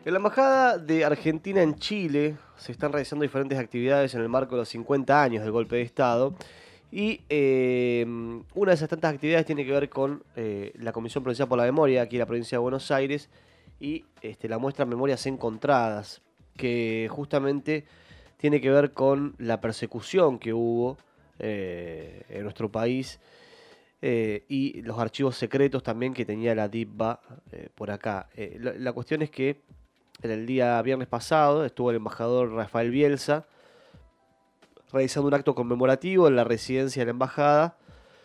En la Embajada de Argentina en Chile se están realizando diferentes actividades en el marco de los 50 años del golpe de Estado y una de esas tantas actividades tiene que ver con la Comisión Provincial por la Memoria aquí en la provincia de Buenos Aires y la muestra Memorias Encontradas, que justamente tiene que ver con la persecución que hubo en nuestro país y los archivos secretos también que tenía la DIPBA por acá. La cuestión es que en el día viernes pasado estuvo el embajador Rafael Bielsa realizando un acto conmemorativo en la residencia de la embajada.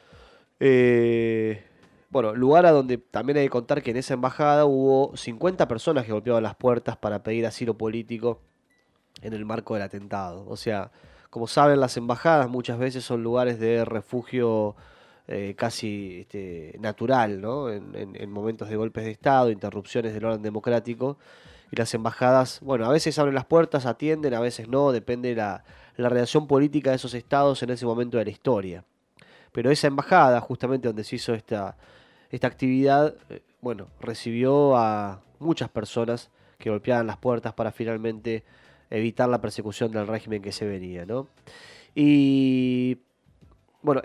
Eh, bueno, lugar a donde también hay que contar que en esa embajada hubo 50 personas que golpeaban las puertas para pedir asilo político en el marco del atentado. O sea, como saben, las embajadas muchas veces son lugares de refugio casi natural, ¿no? En momentos de golpes de Estado, interrupciones del orden democrático. Y las embajadas, bueno, a veces abren las puertas, atienden, a veces no, depende de la relación política de esos estados en ese momento de la historia. Pero esa embajada, justamente donde se hizo esta actividad, bueno, recibió a muchas personas que golpeaban las puertas para finalmente evitar la persecución del régimen que se venía, ¿no? Y bueno,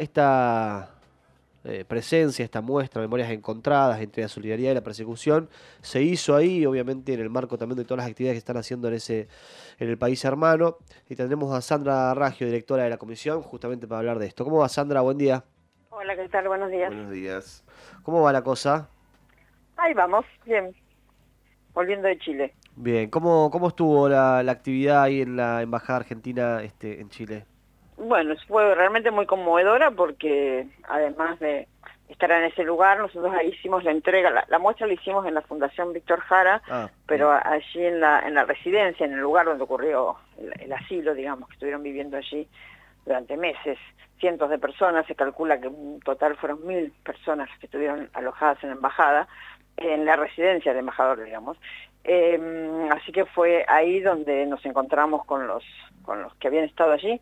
esta presencia, esta muestra, Memorias Encontradas entre la solidaridad y la persecución, se hizo ahí, obviamente en el marco también de todas las actividades que están haciendo en el país hermano. Y tendremos a Sandra Raggio, directora de la comisión, justamente para hablar de esto. ¿Cómo va, Sandra? Buen día. Hola, ¿qué tal? Buenos días. Buenos días. ¿Cómo va la cosa? Ahí vamos, bien, volviendo de Chile. Bien, ¿cómo estuvo la actividad ahí en la Embajada Argentina en Chile? Bueno, fue realmente muy conmovedora porque además de estar en ese lugar, nosotros ahí hicimos la entrega, la muestra la hicimos en la Fundación Víctor Jara, Ah, pero allí en la residencia, en el lugar donde ocurrió el asilo, digamos, que estuvieron viviendo allí durante meses, cientos de personas, se calcula que en total fueron 1000 personas que estuvieron alojadas en la embajada, en la residencia del embajador, digamos. Así que fue ahí donde nos encontramos con los que habían estado allí,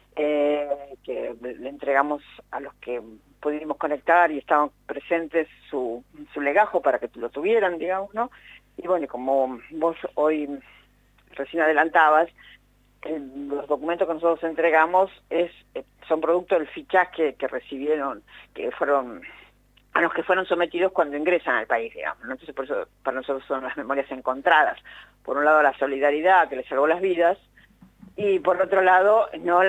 que le entregamos a los que pudimos conectar y estaban presentes su legajo para que lo tuvieran, digamos, ¿no? Y bueno, como vos hoy recién adelantabas, los documentos que nosotros entregamos son producto del fichaje que recibieron, a los que fueron sometidos cuando ingresan al país, digamos, ¿no? Entonces por eso para nosotros son las memorias encontradas. Por un lado la solidaridad que les salvó las vidas, y por otro lado, no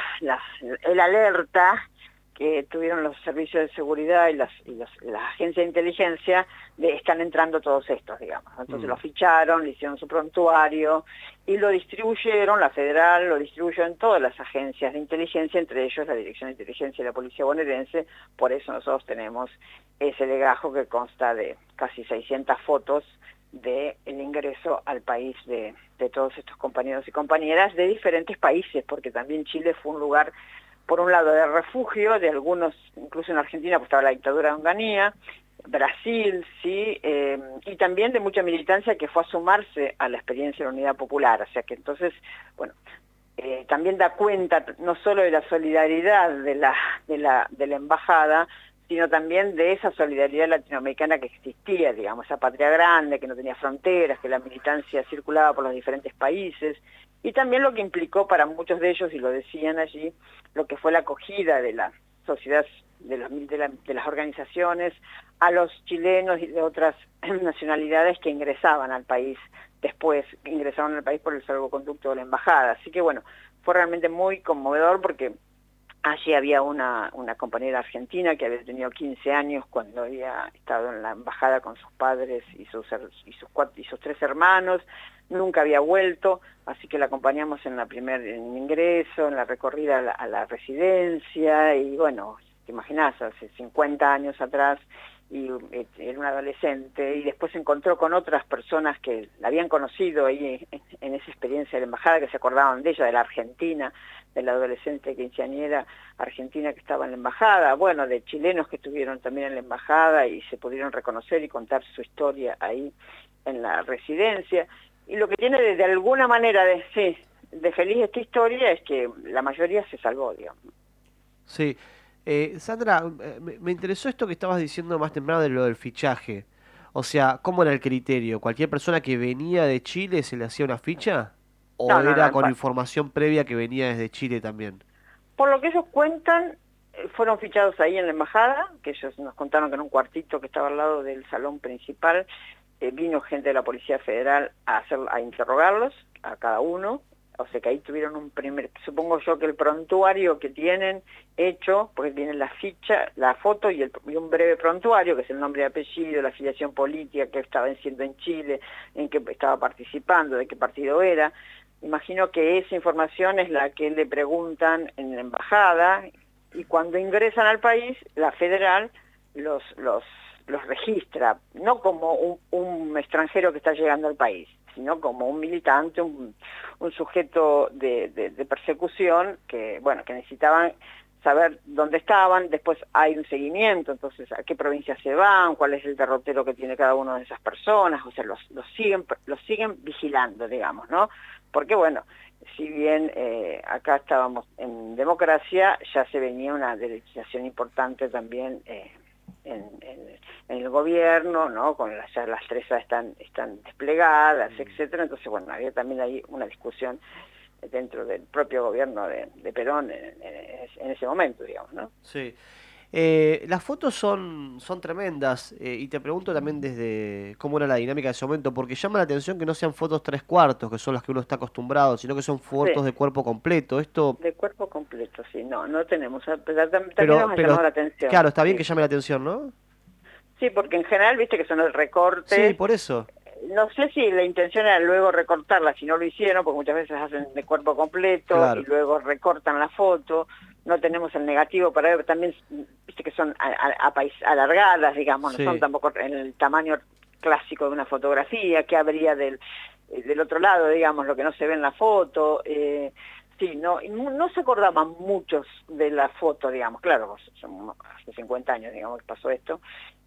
el alerta que tuvieron los servicios de seguridad y las agencias de inteligencia de están entrando todos estos, digamos. Entonces lo ficharon, le hicieron su prontuario y lo distribuyeron, la federal lo distribuyó en todas las agencias de inteligencia, entre ellos la Dirección de Inteligencia y la Policía Bonaerense. Por eso nosotros tenemos ese legajo que consta de casi 600 fotos del ingreso al país de todos estos compañeros y compañeras de diferentes países, porque también Chile fue un lugar, por un lado, de refugio, de algunos, incluso en Argentina, pues estaba la dictadura de Onganía, Brasil, sí, y también de mucha militancia que fue a sumarse a la experiencia de la Unidad Popular, o sea que entonces, bueno, también da cuenta no solo de la solidaridad de la embajada, sino también de esa solidaridad latinoamericana que existía, digamos, esa patria grande, que no tenía fronteras, que la militancia circulaba por los diferentes países, y también lo que implicó para muchos de ellos, y lo decían allí, lo que fue la acogida de la sociedad, de las organizaciones, a los chilenos y de otras nacionalidades que ingresaban al país después, que ingresaron al país por el salvoconducto de la embajada. Así que bueno, fue realmente muy conmovedor porque allí había una compañera argentina que había tenido 15 años cuando había estado en la embajada con sus padres y sus 3 hermanos, nunca había vuelto, así que la acompañamos en el ingreso, en la recorrida a la residencia, y bueno, te imaginás, hace 50 años atrás, y era una adolescente, y después se encontró con otras personas que la habían conocido ahí en esa experiencia de la embajada, que se acordaban de ella, de la Argentina, de la adolescente quinceañera argentina que estaba en la embajada, bueno, de chilenos que estuvieron también en la embajada y se pudieron reconocer y contar su historia ahí en la residencia. Y lo que tiene de alguna manera de feliz esta historia es que la mayoría se salvó, digamos. Sí. Sandra, me interesó esto que estabas diciendo más temprano de lo del fichaje. O sea, ¿cómo era el criterio? ¿Cualquier persona que venía de Chile se le hacía una ficha? ¿O No, no, no, era con información previa que venía desde Chile también? por lo que ellos cuentan, fueron fichados ahí en la embajada, que ellos nos contaron que en un cuartito que estaba al lado del salón principal, vino gente de la Policía Federal a interrogarlos, a cada uno, o sea que ahí tuvieron un primer, supongo yo que el prontuario que tienen hecho, porque viene la ficha, la foto y un breve prontuario, que es el nombre y apellido, la afiliación política que estaba haciendo en Chile, en que estaba participando, de qué partido era. Imagino que esa información es la que le preguntan en la embajada, y cuando ingresan al país, la federal los registra, no como un extranjero que está llegando al país, sino como un militante, un sujeto de persecución que, bueno, que necesitaban saber dónde estaban. Después hay un seguimiento, entonces a qué provincia se van, cuál es el derrotero que tiene cada una de esas personas, o sea, los siguen vigilando, digamos, ¿no? Porque, bueno, si bien acá estábamos en democracia, ya se venía una derechización importante también en el gobierno, ¿no? Ya las presas están desplegadas, etcétera. Entonces, bueno, había también ahí una discusión dentro del propio gobierno de Perón en ese momento, digamos, ¿no? Sí. Las fotos son tremendas, y te pregunto también desde cómo era la dinámica de ese momento, porque llama la atención que no sean fotos tres cuartos, que son las que uno está acostumbrado, sino que son Sí, fotos de cuerpo completo. Esto, de cuerpo completo, sí, no tenemos. También nos ha pero llamado la atención, claro, está bien que sí. llame la atención, ¿no? Sí, porque en general, viste que son el Sí, recorte. por eso. No sé si la intención era luego recortarla, si no lo hicieron, porque muchas veces hacen de cuerpo completo y Claro. luego recortan la foto. No tenemos el negativo para ver, también, viste que son alargadas, digamos, no son Sí. tampoco en el tamaño clásico de una fotografía. ¿Qué habría del otro lado, digamos, lo que no se ve en la foto? Sí, no se acordaban muchos de la foto, digamos, claro, son hace 50 años, digamos, que pasó esto.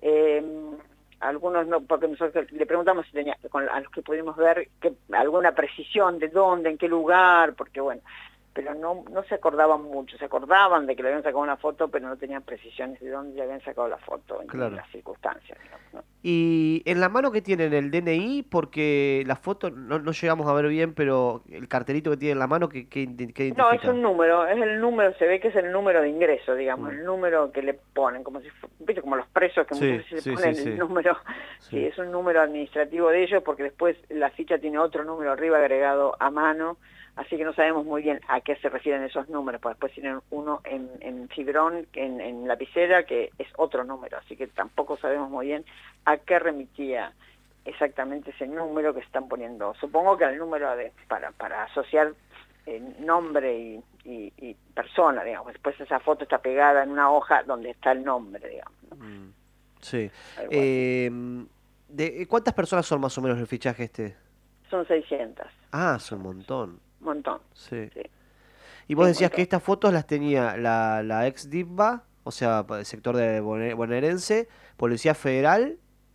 Algunos no, porque nosotros le preguntamos si tenía, a los que pudimos ver, alguna precisión de dónde, en qué lugar, porque bueno, pero no se acordaban mucho, se acordaban de que le habían sacado una foto, pero no tenían precisiones de dónde le habían sacado la foto, en Claro. las circunstancias, digamos, ¿no? Y en la mano que tienen el DNI, porque la foto no llegamos a ver bien, pero el cartelito que tiene en la mano, ¿qué No, es identifica? un número, es el número, se ve que es el número de ingreso, digamos, Mm. el número que le ponen, como si ¿viste? Como los presos que muchas Sí, veces le sí, sí, ponen el sí, número. Sí, sí. es un número administrativo de ellos, porque después la ficha tiene otro número arriba agregado a mano, así que no sabemos muy bien a qué se refieren esos números, pues después tienen uno en fibrón, en lapicera, que es otro número, así que tampoco sabemos muy bien a qué remitía exactamente ese número que están poniendo. Supongo que al número para asociar nombre y persona, digamos. Después esa foto está pegada en una hoja donde está el nombre, digamos, ¿no? Mm. Sí. Algo así. Eh, ¿Cuántas personas son más o menos el fichaje este? Son 600, Ah, más son o un menos. montón. Un montón, Sí. sí, Y sí, vos un decías que montón. estas fotos las tenía la ex DIVA, o sea, el sector de bonaerense, Policía Federal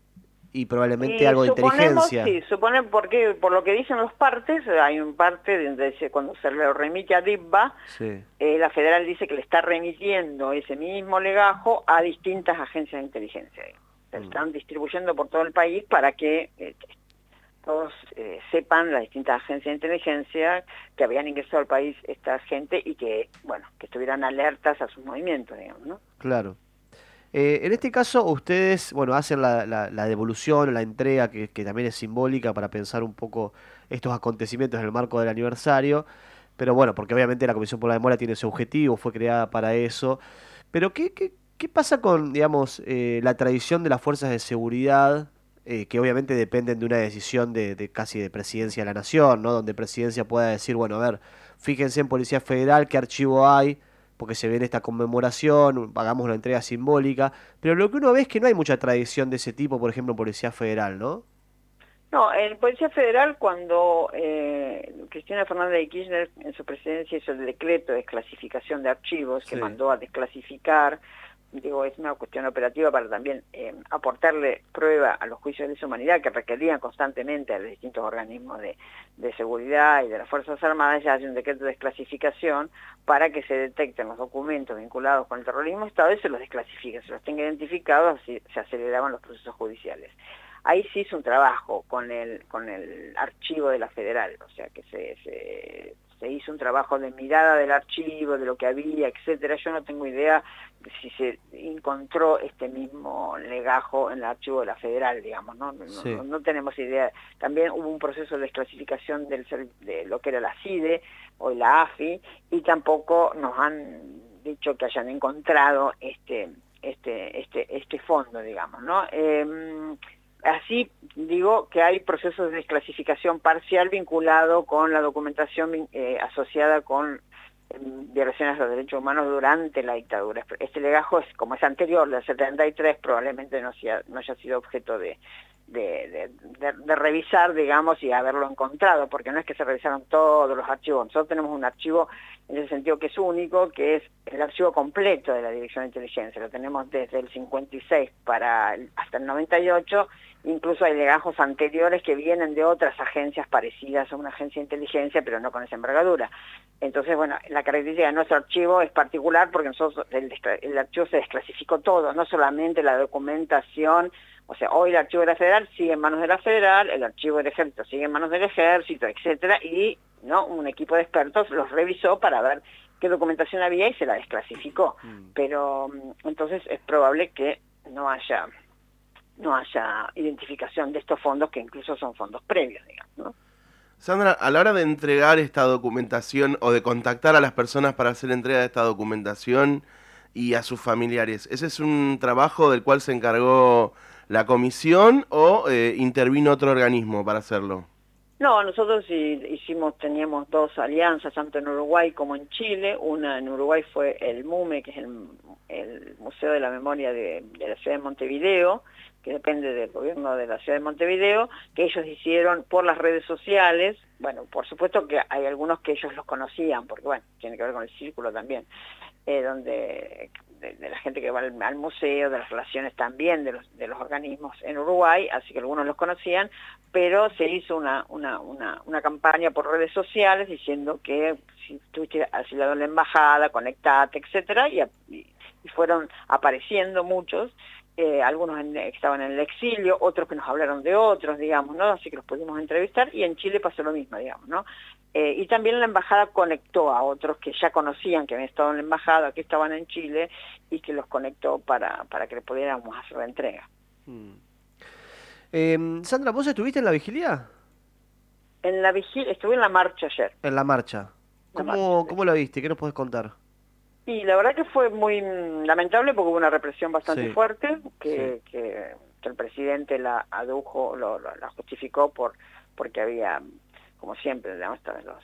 y probablemente Y algo de suponemos, inteligencia. sí, porque por lo que dicen los partes, hay un parte donde cuando se le remite a DIVA, Sí. la federal dice que le está remitiendo ese mismo legajo a distintas agencias de inteligencia. Se Mm. están distribuyendo por todo el país para que todos sepan, las distintas agencias de inteligencia, que habían ingresado al país esta gente y que, bueno, que estuvieran alertas a sus movimientos, digamos, ¿no? Claro. En este caso, ustedes, bueno, hacen la devolución, la entrega, que también es simbólica para pensar un poco estos acontecimientos en el marco del aniversario. Pero bueno, porque obviamente la Comisión por la Memoria tiene ese objetivo, fue creada para eso. Pero ¿qué pasa con, digamos, la tradición de las fuerzas de seguridad, que obviamente dependen de una decisión de casi de presidencia de la nación, ¿no? Donde presidencia pueda decir, bueno, a ver, fíjense en Policía Federal, qué archivo hay, porque se viene esta conmemoración, hagamos una entrega simbólica, pero lo que uno ve es que no hay mucha tradición de ese tipo, por ejemplo, en Policía Federal, ¿no? No, el Policía Federal, cuando Cristina Fernández de Kirchner en su presidencia hizo el decreto de desclasificación de archivos, que Sí. mandó a desclasificar, digo, es una cuestión operativa para también aportarle prueba a los juicios de lesa humanidad que requerían constantemente a los distintos organismos de seguridad y de las Fuerzas Armadas. Ya hace un decreto de desclasificación para que se detecten los documentos vinculados con el terrorismo de Estado y se los desclasifique, se los tenga identificados, así se aceleraban los procesos judiciales. ahí sí hizo un trabajo con el archivo de la Federal, o sea que se hizo un trabajo de mirada del archivo, de lo que había, etcétera. Yo no tengo idea de si se encontró este mismo legajo en el archivo de la Federal, digamos, ¿no? Sí. No tenemos idea. También hubo un proceso de desclasificación de lo que era la CIDE o la AFI, y tampoco nos han dicho que hayan encontrado este fondo, digamos, ¿no? Así digo que hay procesos de desclasificación parcial vinculado con la documentación asociada con violaciones a los derechos humanos durante la dictadura. Este legajo, como es anterior, del 73, probablemente no haya sido objeto de revisar, digamos, y haberlo encontrado, porque no es que se revisaron todos los archivos. Nosotros tenemos un archivo en ese sentido que es único, que es el archivo completo de la Dirección de Inteligencia. Lo tenemos desde el 56 hasta el 98. Incluso hay legajos anteriores que vienen de otras agencias parecidas a una agencia de inteligencia, pero no con esa envergadura. Entonces, bueno, la característica de nuestro archivo es particular porque nosotros el archivo se desclasificó todo, no solamente la documentación. O sea, hoy el archivo de la Federal sigue en manos de la Federal, el archivo del Ejército sigue en manos del Ejército, etcétera, y no, un equipo de expertos los revisó para ver qué documentación había y se la desclasificó. Pero entonces es probable que no haya identificación de estos fondos, que incluso son fondos previos, digamos, ¿no? Sandra, a la hora de entregar esta documentación o de contactar a las personas para hacer entrega de esta documentación y a sus familiares, ¿ese es un trabajo del cual se encargó la comisión o intervino otro organismo para hacerlo? No, nosotros teníamos dos alianzas, tanto en Uruguay como en Chile. Una en Uruguay fue el MUME, que es el Museo de la Memoria de la Ciudad de Montevideo, que depende del gobierno de la Ciudad de Montevideo, que ellos hicieron por las redes sociales. Bueno, por supuesto que hay algunos que ellos los conocían, porque bueno, tiene que ver con el círculo también, donde de la gente que va al museo, de las relaciones también de los organismos en Uruguay, así que algunos los conocían, pero se hizo una campaña por redes sociales diciendo que si estuviste asilado en la embajada, conectate, etcétera, y fueron apareciendo muchos. Algunos estaban en el exilio, otros que nos hablaron de otros, digamos, ¿no? Así que los pudimos entrevistar, y en Chile pasó lo mismo, digamos, ¿no? Y también la embajada conectó a otros que ya conocían que habían estado en la embajada, que estaban en Chile, y que los conectó para que le pudiéramos hacer la entrega. Sandra, ¿vos estuviste en la vigilia? En la vigilia, estuve en la marcha ayer. En la marcha. ¿Cómo la viste? ¿Qué nos podés contar? Y la verdad que fue muy lamentable porque hubo una represión bastante fuerte, que el presidente la adujo, la justificó porque había, como siempre, digamos,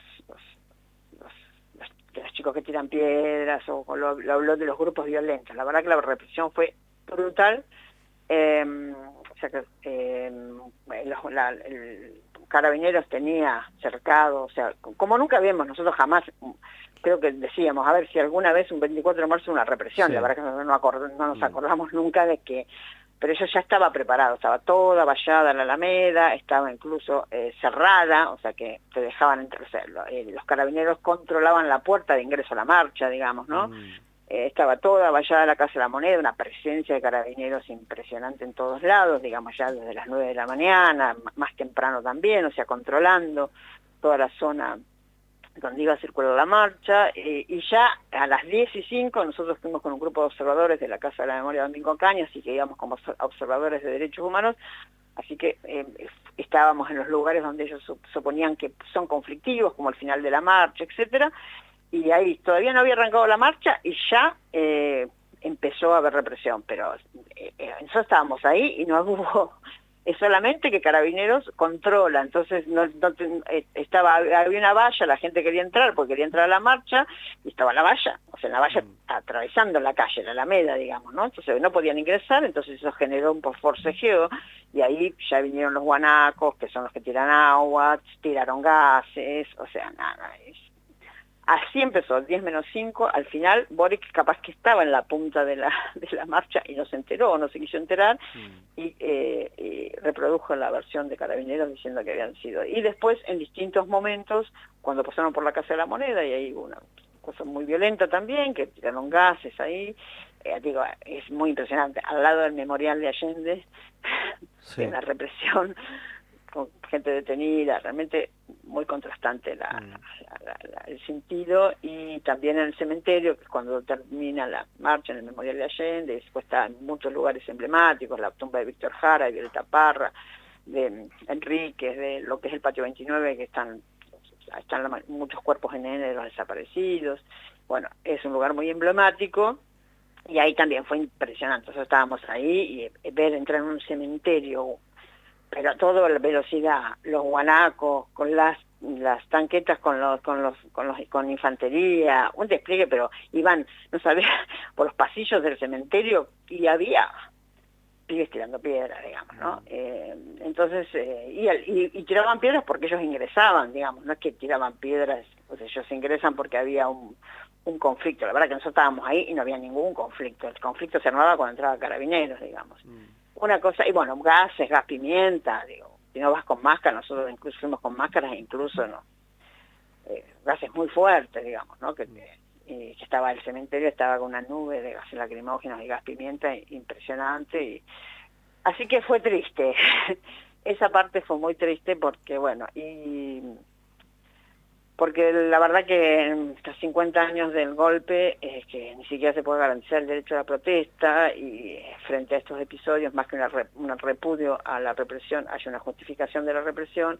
los chicos que tiran piedras, o lo habló de los grupos violentos. La verdad que la represión fue brutal. O sea que el Carabineros tenía cercado, o sea, como nunca vimos, nosotros jamás, creo que decíamos, a ver si alguna vez un 24 de marzo una represión, la verdad que no nos acordamos nunca de que, pero eso ya estaba preparado, estaba toda vallada la Alameda, estaba incluso cerrada, o sea que te dejaban entrar, o sea, los Carabineros controlaban la puerta de ingreso a la marcha, digamos, ¿no? Estaba toda vallada la Casa de la Moneda, una presencia de Carabineros impresionante en todos lados, digamos, ya desde las 9 de la mañana, más temprano también, o sea, controlando toda la zona donde iba a circular la marcha, y ya a las 10:05 nosotros fuimos con un grupo de observadores de la Casa de la Memoria Domingo Cañas, así que íbamos como observadores de derechos humanos, así que estábamos en los lugares donde ellos suponían que son conflictivos, como el final de la marcha, etcétera. Y ahí todavía no había arrancado la marcha y ya empezó a haber represión, pero nosotros estábamos ahí y no hubo, es solamente que Carabineros controla, entonces había una valla, la gente quería entrar porque quería entrar a la marcha, y estaba la valla, o sea, la valla atravesando la calle, la Alameda, digamos, ¿no? Entonces no podían ingresar, entonces eso generó un forcejeo, y ahí ya vinieron los guanacos, que son los que tiran agua, tiraron gases, o sea, nada, así empezó, 10:05, al final Boric capaz que estaba en la punta de la marcha y no se enteró, o no se quiso enterar, y reprodujo la versión de Carabineros diciendo que habían sido. Y después, en distintos momentos, cuando pasaron por la Casa de la Moneda, y ahí hubo una cosa muy violenta también, que tiraron gases ahí, digo, es muy impresionante, al lado del memorial de Allende, Sí. la represión, con gente detenida, realmente muy contrastante el sentido. Y también en el cementerio, que cuando termina la marcha en el Memorial de Allende, después está en muchos lugares emblemáticos, la tumba de Víctor Jara, de Violeta Parra, de Enríquez, de lo que es el Patio 29, que están muchos cuerpos en N de los desaparecidos. Bueno, es un lugar muy emblemático, y ahí también fue impresionante. Nosotros estábamos ahí y ver entrar en un cementerio, pero a toda la velocidad, los guanacos con las tanquetas con infantería, un despliegue, pero iban, no sabía, por los pasillos del cementerio, y había pibes tirando piedras, digamos, ¿no? Entonces, y tiraban piedras porque ellos ingresaban, digamos, no es que tiraban piedras, pues ellos ingresan porque había un conflicto. La verdad que nosotros estábamos ahí y no había ningún conflicto. El conflicto se armaba cuando entraba Carabineros, digamos. Una cosa, y bueno, gas pimienta, digo, si no vas con máscara, nosotros incluso fuimos con máscaras, e incluso no, gases muy fuertes, digamos, ¿no? Que estaba el cementerio, estaba con una nube de gases lacrimógenos y gas pimienta impresionante, y así que fue triste. Esa parte fue muy triste porque, bueno, porque la verdad que en estos 50 años del golpe que ni siquiera se puede garantizar el derecho a la protesta, y frente a estos episodios, más que un repudio a la represión, hay una justificación de la represión.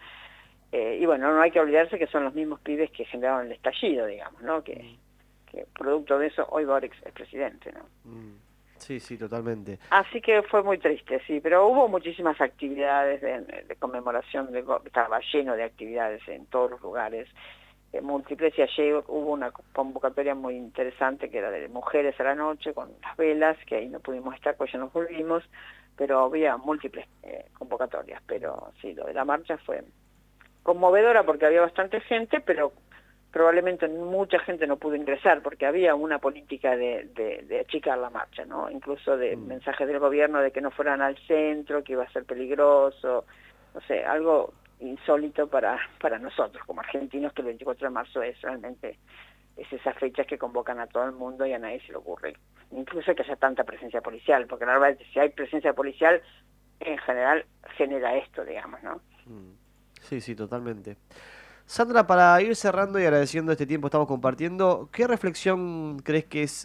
Y bueno, no hay que olvidarse que son los mismos pibes que generaron el estallido, digamos, ¿no? Que producto de eso hoy Boric es presidente, ¿no? Sí, sí, totalmente. Así que fue muy triste, sí, pero hubo muchísimas actividades de conmemoración, estaba lleno de actividades en todos los lugares, múltiples, y ayer hubo una convocatoria muy interesante que era de mujeres a la noche con las velas, que ahí no pudimos estar, pues ya nos volvimos, pero había múltiples convocatorias. Pero sí, lo de la marcha fue conmovedora porque había bastante gente, pero probablemente mucha gente no pudo ingresar porque había una política de achicar la marcha, ¿no? Incluso de mensajes del gobierno de que no fueran al centro, que iba a ser peligroso, no sé, algo insólito para nosotros como argentinos, que el 24 de marzo es realmente esas fechas que convocan a todo el mundo y a nadie se le ocurre, incluso que haya tanta presencia policial, porque la verdad es que si hay presencia policial, en general genera esto, digamos, ¿no? Sí, sí, totalmente. Sandra, para ir cerrando y agradeciendo este tiempo que estamos compartiendo, ¿qué reflexión crees que es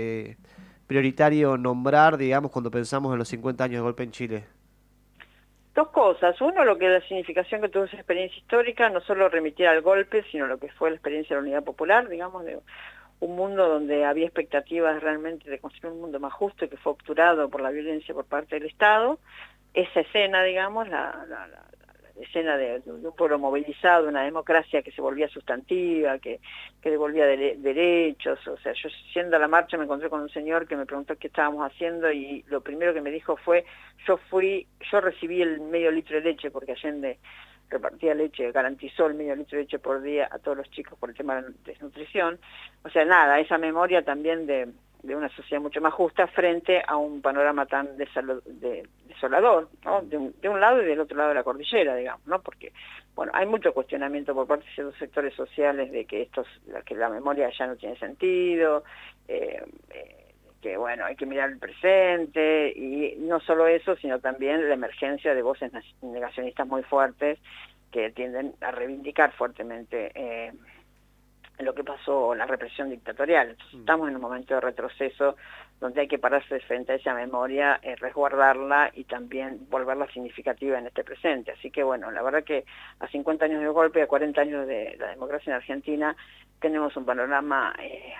prioritario nombrar, digamos, cuando pensamos en los 50 años de golpe en Chile? Dos cosas. Uno, lo que es la significación que tuvo esa experiencia histórica, no solo remitir al golpe, sino lo que fue la experiencia de la Unidad Popular, digamos, de un mundo donde había expectativas realmente de construir un mundo más justo y que fue obturado por la violencia por parte del Estado. Esa escena, digamos, la escena de un pueblo movilizado, una democracia que se volvía sustantiva, que devolvía derechos. O sea, yo siendo a la marcha me encontré con un señor que me preguntó qué estábamos haciendo, y lo primero que me dijo fue, yo recibí el medio litro de leche, porque Allende repartía leche, garantizó el medio litro de leche por día a todos los chicos por el tema de desnutrición. O sea, nada, esa memoria también de una sociedad mucho más justa frente a un panorama tan desolador, ¿no? De un lado y del otro lado de la cordillera, digamos, ¿no? Porque, bueno, hay mucho cuestionamiento por parte de ciertos sectores sociales de que la memoria ya no tiene sentido, que, bueno, hay que mirar el presente, y no solo eso, sino también la emergencia de voces negacionistas muy fuertes que tienden a reivindicar fuertemente lo que pasó, la represión dictatorial. Entonces, estamos en un momento de retroceso donde hay que pararse frente a esa memoria, resguardarla y también volverla significativa en este presente. Así que, bueno, la verdad que a 50 años de golpe, a 40 años de la democracia en Argentina, tenemos un panorama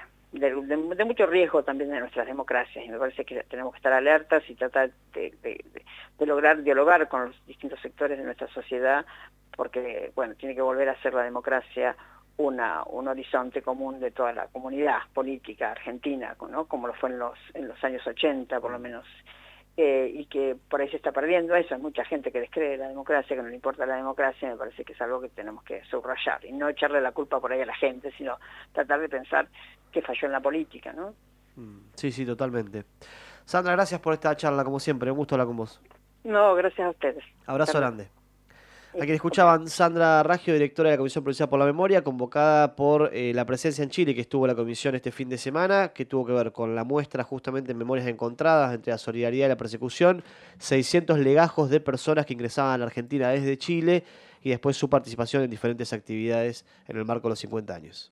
de mucho riesgo también de nuestras democracias, y me parece que tenemos que estar alertas y tratar de lograr dialogar con los distintos sectores de nuestra sociedad, porque, bueno, tiene que volver a ser la democracia un horizonte común de toda la comunidad política argentina, ¿no? Como lo fue en los años 80, por lo menos, y que por ahí se está perdiendo eso. Hay mucha gente que descree la democracia, que no le importa la democracia. Me parece que es algo que tenemos que subrayar, y no echarle la culpa por ahí a la gente, sino tratar de pensar que falló en la política, ¿no? Sí, sí, totalmente. Sandra, gracias por esta charla, como siempre, un gusto hablar con vos. No, gracias a ustedes. Abrazo grande. A quien escuchaban Sandra Raggio, directora de la Comisión Provincial por la Memoria, convocada por la presencia en Chile que estuvo la comisión este fin de semana, que tuvo que ver con la muestra justamente en Memorias Encontradas entre la solidaridad y la persecución, 600 legajos de personas que ingresaban a la Argentina desde Chile y después su participación en diferentes actividades en el marco de los 50 años.